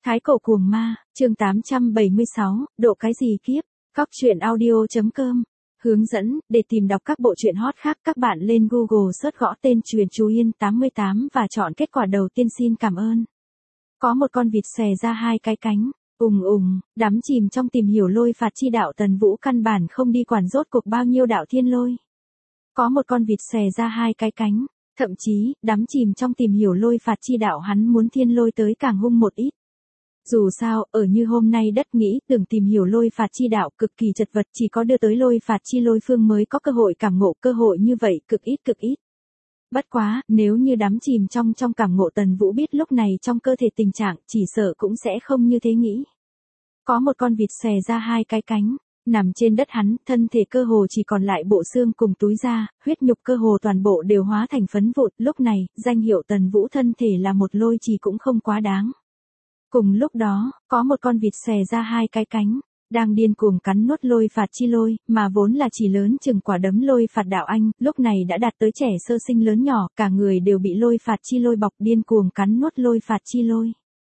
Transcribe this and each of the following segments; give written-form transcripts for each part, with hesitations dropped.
Thái cổ cuồng ma, chương 876, độ cái gì kiếp, Cóc truyện audio.com. Hướng dẫn, để tìm đọc các bộ truyện hot khác các bạn lên Google search gõ tên Truyện Chú Yên 88 và chọn kết quả đầu tiên xin cảm ơn. Có một con vịt xòe ra hai cái cánh, đắm chìm trong tìm hiểu lôi phạt chi đạo Tần Vũ căn bản không đi quản rốt cuộc bao nhiêu đạo thiên lôi. Có một con vịt xòe ra hai cái cánh, thậm chí, đắm chìm trong tìm hiểu lôi phạt chi đạo hắn muốn thiên lôi tới càng hung một ít. Dù sao, ở như hôm nay đất nghĩ tưởng tìm hiểu lôi phạt chi đạo cực kỳ chật vật chỉ có đưa tới lôi phạt chi lôi phương mới có cơ hội cảm ngộ cơ hội như vậy cực ít. Bất quá, nếu như đắm chìm trong cảm ngộ Tần Vũ biết lúc này trong cơ thể tình trạng chỉ sợ cũng sẽ không như thế nghĩ. Có một con vịt xòe ra hai cái cánh, nằm trên đất hắn, thân thể cơ hồ chỉ còn lại bộ xương cùng túi da, huyết nhục cơ hồ toàn bộ đều hóa thành phấn vụn, lúc này, danh hiệu Tần Vũ thân thể là một lôi trì cũng không quá đáng. Cùng lúc đó, có một con vịt xòe ra hai cái cánh, đang điên cuồng cắn nuốt lôi phạt chi lôi, mà vốn là chỉ lớn chừng quả đấm lôi phạt đạo anh, lúc này đã đạt tới trẻ sơ sinh lớn nhỏ, cả người đều bị lôi phạt chi lôi bọc điên cuồng cắn nuốt lôi phạt chi lôi.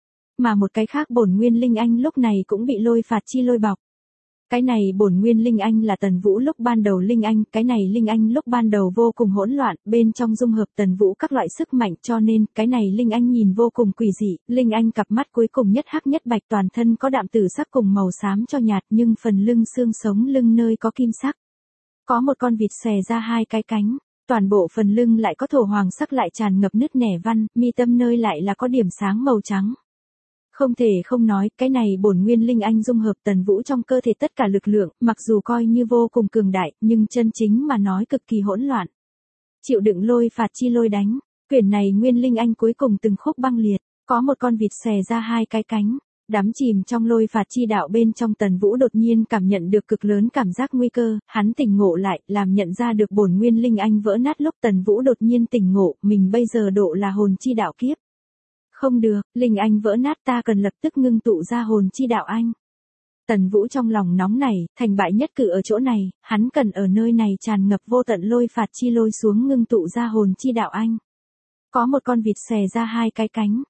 Mà một cái khác bổn nguyên linh anh lúc này cũng bị lôi phạt chi lôi bọc. Cái này bổn nguyên linh anh là Tần Vũ lúc ban đầu linh anh, cái này linh anh lúc ban đầu vô cùng hỗn loạn, bên trong dung hợp Tần Vũ các loại sức mạnh cho nên, cái này linh anh nhìn vô cùng quỷ dị, linh anh cặp mắt cuối cùng nhất hắc nhất bạch toàn thân có đạm tử sắc cùng màu xám cho nhạt nhưng phần lưng xương sống lưng nơi có kim sắc. Có một con vịt xòe ra hai cái cánh, toàn bộ phần lưng lại có thổ hoàng sắc lại tràn ngập nứt nẻ văn, mi tâm nơi lại là có điểm sáng màu trắng. Không thể không nói, cái này bổn nguyên linh anh dung hợp Tần Vũ trong cơ thể tất cả lực lượng, mặc dù coi như vô cùng cường đại, nhưng chân chính mà nói cực kỳ hỗn loạn. Chịu đựng lôi phạt chi lôi đánh, quyển này nguyên linh anh cuối cùng từng khúc băng liệt, có một con vịt xòe ra hai cái cánh, đắm chìm trong lôi phạt chi đạo bên trong Tần Vũ đột nhiên cảm nhận được cực lớn cảm giác nguy cơ, hắn tỉnh ngộ lại, làm nhận ra được bổn nguyên linh anh vỡ nát lúc Tần Vũ đột nhiên tỉnh ngộ, mình bây giờ độ là hồn chi đạo kiếp. Không được, linh anh vỡ nát ta cần lập tức ngưng tụ ra hồn chi đạo anh. Tần Vũ trong lòng nóng nảy, thành bại nhất cử ở chỗ này, hắn cần ở nơi này tràn ngập vô tận lôi phạt chi lôi xuống ngưng tụ ra hồn chi đạo anh. Có một con vịt xòe ra hai cái cánh,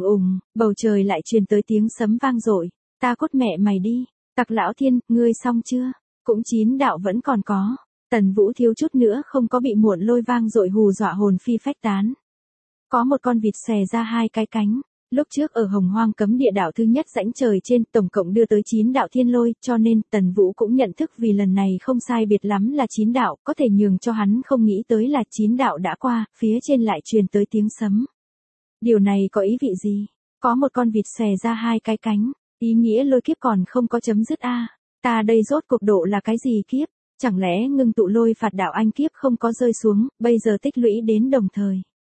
bầu trời lại truyền tới tiếng sấm vang dội, ta cốt mẹ mày đi, Tặc Lão Thiên, ngươi xong chưa? Cũng 9 đạo vẫn còn có. Tần Vũ thiếu chút nữa không có bị muộn lôi vang dội hù dọa hồn phi phách tán. Có một con vịt xòe ra hai cái cánh, lúc trước ở Hồng Hoang cấm địa đạo thứ nhất rãnh trời trên tổng cộng đưa tới 9 đạo thiên lôi, cho nên Tần Vũ cũng nhận thức vì lần này không sai biệt lắm là 9 đạo, có thể nhường cho hắn không nghĩ tới là 9 đạo đã qua, phía trên lại truyền tới tiếng sấm. Điều này có ý vị gì? Có một con vịt xòe ra hai cái cánh, ý nghĩa lôi kiếp còn không có chấm dứt ta đây rốt cuộc độ là cái gì kiếp? Chẳng lẽ ngưng tụ lôi phạt đạo anh kiếp không có rơi xuống, bây giờ tích lũy đến đồng thời.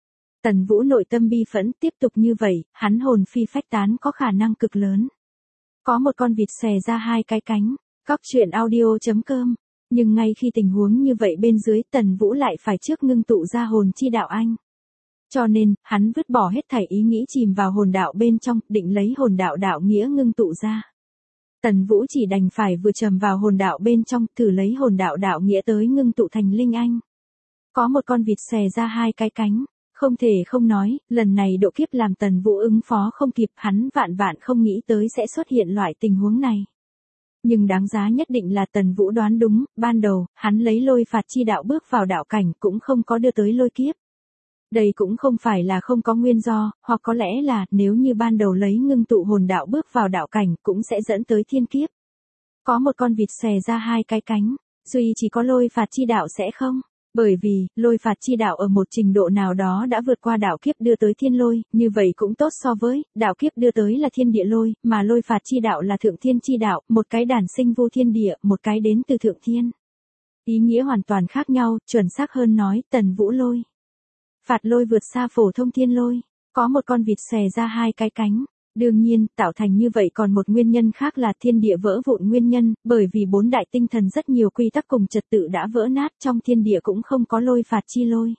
Tần Vũ nội tâm bi phẫn, tiếp tục như vậy, hắn hồn phi phách tán có khả năng cực lớn. Có một con vịt xòe ra hai cái cánh, Cóc truyện audio.com, nhưng ngay khi tình huống như vậy bên dưới Tần Vũ lại phải trước ngưng tụ ra hồn chi đạo anh. Cho nên, hắn vứt bỏ hết thảy ý nghĩ chìm vào hồn đạo bên trong, định lấy hồn đạo đạo nghĩa ngưng tụ ra. Tần Vũ chỉ đành phải vừa trầm vào hồn đạo bên trong, thử lấy hồn đạo đạo nghĩa tới ngưng tụ thành linh anh. Có một con vịt xòe ra hai cái cánh. Không thể không nói, lần này độ kiếp làm Tần Vũ ứng phó không kịp, hắn vạn không nghĩ tới sẽ xuất hiện loại tình huống này. Nhưng đáng giá nhất định là Tần Vũ đoán đúng, ban đầu, hắn lấy lôi phạt chi đạo bước vào đạo cảnh cũng không có đưa tới lôi kiếp. Đây cũng không phải là không có nguyên do, hoặc có lẽ là nếu như ban đầu lấy ngưng tụ hồn đạo bước vào đạo cảnh cũng sẽ dẫn tới thiên kiếp. Có một con vịt xòe ra hai cái cánh, duy chỉ có lôi phạt chi đạo sẽ không. Bởi vì, lôi phạt chi đạo ở một trình độ nào đó đã vượt qua đạo kiếp đưa tới thiên lôi, như vậy cũng tốt so với, đạo kiếp đưa tới là thiên địa lôi, mà lôi phạt chi đạo là thượng thiên chi đạo, một cái đản sinh vô thiên địa, một cái đến từ thượng thiên. Ý nghĩa hoàn toàn khác nhau, chuẩn xác hơn nói, Tần Vũ lôi. Phạt lôi vượt xa phổ thông thiên lôi, có một con vịt xòe ra hai cái cánh. Đương nhiên, tạo thành như vậy còn một nguyên nhân khác là thiên địa vỡ vụn nguyên nhân, bởi vì 4 đại tinh thần rất nhiều quy tắc cùng trật tự đã vỡ nát trong thiên địa cũng không có lôi phạt chi lôi.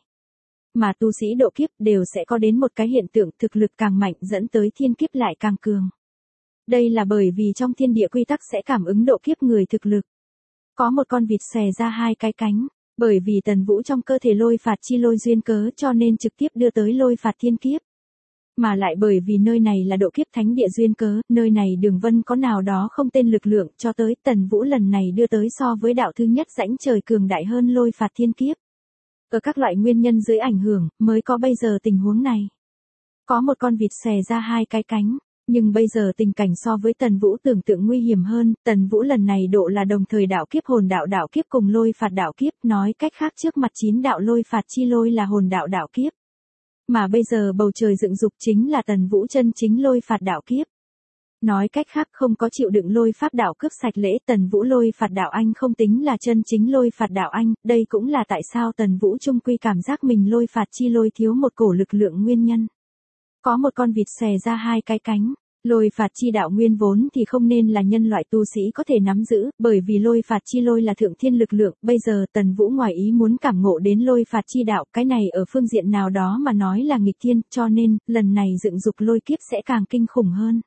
Mà tu sĩ độ kiếp đều sẽ có đến một cái hiện tượng thực lực càng mạnh dẫn tới thiên kiếp lại càng cường. Đây là bởi vì trong thiên địa quy tắc sẽ cảm ứng độ kiếp người thực lực. Có một con vịt xòe ra hai cái cánh, bởi vì Tần Vũ trong cơ thể lôi phạt chi lôi duyên cớ cho nên trực tiếp đưa tới lôi phạt thiên kiếp. Mà lại bởi vì nơi này là độ kiếp thánh địa duyên cớ, nơi này đường vân có nào đó không tên lực lượng cho tới Tần Vũ lần này đưa tới so với đạo thứ nhất rãnh trời cường đại hơn lôi phạt thiên kiếp. Ở các loại nguyên nhân dưới ảnh hưởng, mới có bây giờ tình huống này. Có một con vịt xòe ra hai cái cánh, nhưng bây giờ tình cảnh so với Tần Vũ tưởng tượng nguy hiểm hơn, Tần Vũ lần này độ là đồng thời đạo kiếp hồn đạo kiếp cùng lôi phạt đạo kiếp, nói cách khác trước mặt 9 đạo lôi phạt chi lôi là hồn đạo kiếp. Mà bây giờ bầu trời dựng dục chính là Tần Vũ chân chính lôi phạt đạo kiếp. Nói cách khác không có chịu đựng lôi pháp đạo cướp sạch lễ Tần Vũ lôi phạt đạo anh không tính là chân chính lôi phạt đạo anh, đây cũng là tại sao Tần Vũ trung quy cảm giác mình lôi phạt chi lôi thiếu một cổ lực lượng nguyên nhân. Có một con vịt xòe ra hai cái cánh, lôi phạt chi đạo nguyên vốn thì không nên là nhân loại tu sĩ có thể nắm giữ, bởi vì lôi phạt chi lôi là thượng thiên lực lượng, bây giờ Tần Vũ ngoài ý muốn cảm ngộ đến lôi phạt chi đạo, cái này ở phương diện nào đó mà nói là nghịch thiên, cho nên, lần này dựng dục lôi kiếp sẽ càng kinh khủng hơn.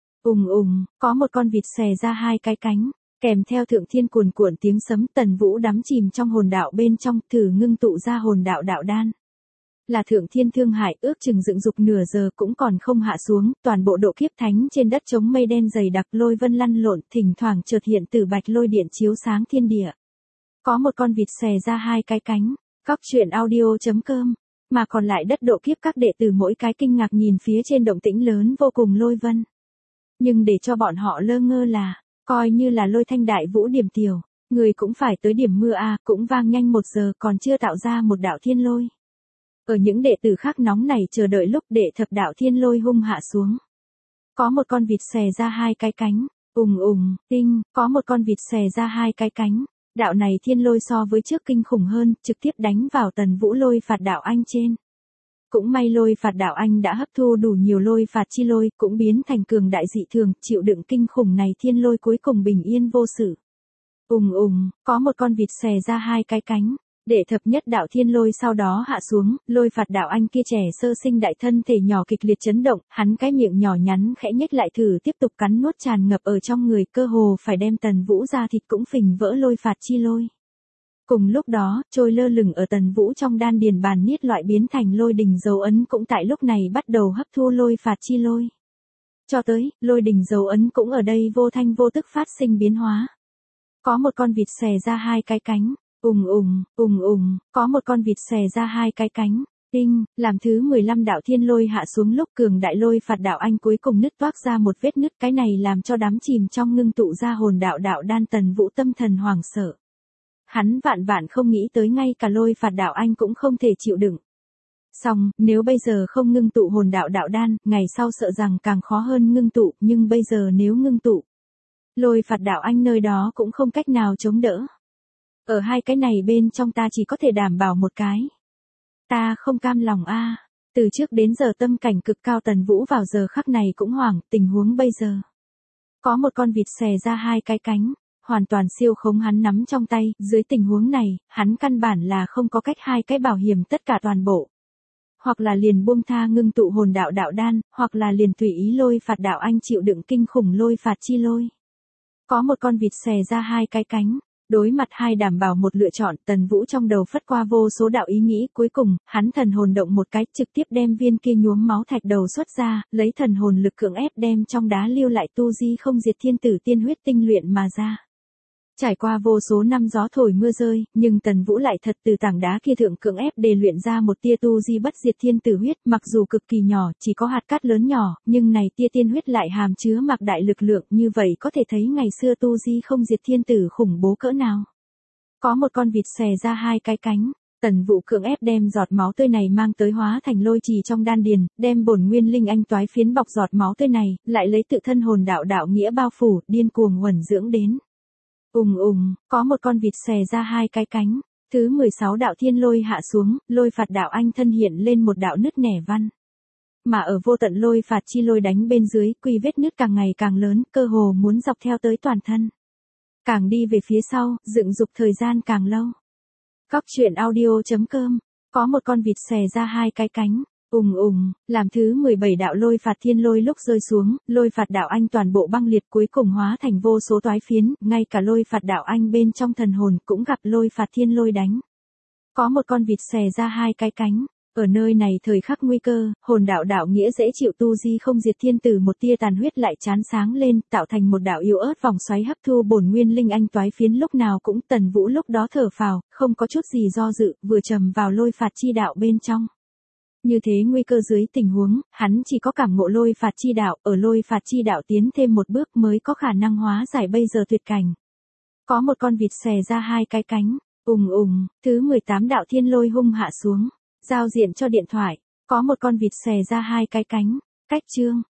Có một con vịt xòe ra hai cái cánh, kèm theo thượng thiên cuồn cuộn tiếng sấm, Tần Vũ đắm chìm trong hồn đạo bên trong, thử ngưng tụ ra hồn đạo đạo đan. Là thượng thiên thương hại, ước chừng dựng dục nửa giờ cũng còn không hạ xuống, toàn bộ độ kiếp thánh trên đất trống mây đen dày đặc, lôi vân lăn lộn, thỉnh thoảng chợt hiện từ bạch lôi điện chiếu sáng thiên địa. Có một con vịt xòe ra hai cái cánh, Cóc truyện audio.com, mà còn lại đất độ kiếp các đệ tử mỗi cái kinh ngạc nhìn phía trên động tĩnh lớn vô cùng lôi vân. Nhưng để cho bọn họ lơ ngơ là, coi như là lôi thanh đại vũ điểm tiểu, người cũng phải tới điểm mưa a, cũng vang nhanh 1 giờ còn chưa tạo ra một đạo thiên lôi. Ở những đệ tử khác nóng này chờ đợi lúc đệ thập đạo thiên lôi hung hạ xuống. Có một con vịt xòe ra hai cái cánh, tinh, có một con vịt xòe ra hai cái cánh, đạo này thiên lôi so với trước kinh khủng hơn, trực tiếp đánh vào Tần Vũ lôi phạt đạo anh trên. Cũng may lôi phạt đạo anh đã hấp thu đủ nhiều lôi phạt chi lôi, cũng biến thành cường đại dị thường, chịu đựng kinh khủng này thiên lôi cuối cùng bình yên vô sự. Có một con vịt xòe ra hai cái cánh, để thập nhất đạo thiên lôi sau đó hạ xuống, lôi phạt đạo anh kia trẻ sơ sinh đại thân thể nhỏ kịch liệt chấn động, hắn cái miệng nhỏ nhắn khẽ nhếch lại thử tiếp tục cắn nuốt tràn ngập ở trong người, cơ hồ phải đem Tần Vũ ra thịt cũng phình vỡ lôi phạt chi lôi. Cùng lúc đó, trôi lơ lửng ở Tần Vũ trong đan điền bàn niết loại biến thành lôi đình dấu ấn cũng tại lúc này bắt đầu hấp thu lôi phạt chi lôi. Cho tới, lôi đình dấu ấn cũng ở đây vô thanh vô tức phát sinh biến hóa. Có một con vịt xòe ra hai cái cánh, có một con vịt xòe ra hai cái cánh, tinh, làm thứ 15 đạo thiên lôi hạ xuống lúc cường đại lôi phạt đạo anh cuối cùng nứt toác ra một vết nứt, cái này làm cho đám chìm trong ngưng tụ ra hồn đạo đạo đan Tần Vũ tâm thần hoảng sợ. Hắn vạn không nghĩ tới ngay cả lôi phạt đạo anh cũng không thể chịu đựng. Xong, nếu bây giờ không ngưng tụ hồn đạo đạo đan, ngày sau sợ rằng càng khó hơn ngưng tụ, nhưng bây giờ nếu ngưng tụ, lôi phạt đạo anh nơi đó cũng không cách nào chống đỡ. Ở hai cái này bên trong ta chỉ có thể đảm bảo một cái. Ta không cam lòng a. Từ trước đến giờ tâm cảnh cực cao Tần Vũ vào giờ khắc này cũng hoảng, tình huống bây giờ. Có một con vịt xòe ra hai cái cánh, hoàn toàn siêu khống hắn nắm trong tay, dưới tình huống này, hắn căn bản là không có cách hai cái bảo hiểm tất cả toàn bộ. Hoặc là liền buông tha ngưng tụ hồn đạo đạo đan, hoặc là liền tùy ý lôi phạt đạo anh chịu đựng kinh khủng lôi phạt chi lôi. Có một con vịt xòe ra hai cái cánh, đối mặt hai đảm bảo một lựa chọn, Tần Vũ trong đầu phất qua vô số đạo ý nghĩ, cuối cùng, hắn thần hồn động một cái, trực tiếp đem viên kia nhuốm máu thạch đầu xuất ra, lấy thần hồn lực cưỡng ép đem trong đá lưu lại tu di không diệt thiên tử tiên huyết tinh luyện mà ra. Trải qua vô số năm gió thổi mưa rơi, nhưng Tần Vũ lại thật từ tảng đá kia thượng cưỡng ép để luyện ra một tia tu di bất diệt thiên tử huyết, mặc dù cực kỳ nhỏ, chỉ có hạt cát lớn nhỏ, nhưng này tia tiên huyết lại hàm chứa mặc đại lực lượng, như vậy có thể thấy ngày xưa tu di không diệt thiên tử khủng bố cỡ nào. Có một con vịt xòe ra hai cái cánh, Tần Vũ cưỡng ép đem giọt máu tươi này mang tới hóa thành lôi trì trong đan điền, đem bổn nguyên linh anh toái phiến bọc giọt máu tươi này, lại lấy tự thân hồn đạo đạo nghĩa bao phủ, điên cuồng uẩn dưỡng đến. Có một con vịt xòe ra hai cái cánh, thứ 16 đạo thiên lôi hạ xuống, lôi phạt đạo anh thân hiện lên một đạo nứt nẻ văn. Mà ở vô tận lôi phạt chi lôi đánh bên dưới, quy vết nứt càng ngày càng lớn, cơ hồ muốn dọc theo tới toàn thân. Càng đi về phía sau, dựng dục thời gian càng lâu. Cóc truyện audio.com, có một con vịt xòe ra hai cái cánh. Làm thứ 17 đạo lôi phạt thiên lôi lúc rơi xuống, lôi phạt đạo anh toàn bộ băng liệt cuối cùng hóa thành vô số toái phiến, ngay cả lôi phạt đạo anh bên trong thần hồn cũng gặp lôi phạt thiên lôi đánh. Có một con vịt xòe ra hai cái cánh, Ở nơi này thời khắc nguy cơ, hồn đạo đạo nghĩa dễ chịu tu di không diệt thiên tử một tia tàn huyết lại chán sáng lên, tạo thành một đạo yếu ớt vòng xoáy hấp thu bổn nguyên linh anh toái phiến lúc nào cũng Tần Vũ lúc đó thở phào, không có chút gì do dự, vừa trầm vào lôi phạt chi đạo bên trong. Như thế nguy cơ dưới tình huống, hắn chỉ có cảm ngộ lôi phạt chi đạo, ở lôi phạt chi đạo tiến thêm một bước mới có khả năng hóa giải bây giờ tuyệt cảnh. Có một con vịt xòe ra hai cái cánh, thứ 18 đạo thiên lôi hung hạ xuống. Giao diện cho điện thoại, có một con vịt xòe ra hai cái cánh, cách chương.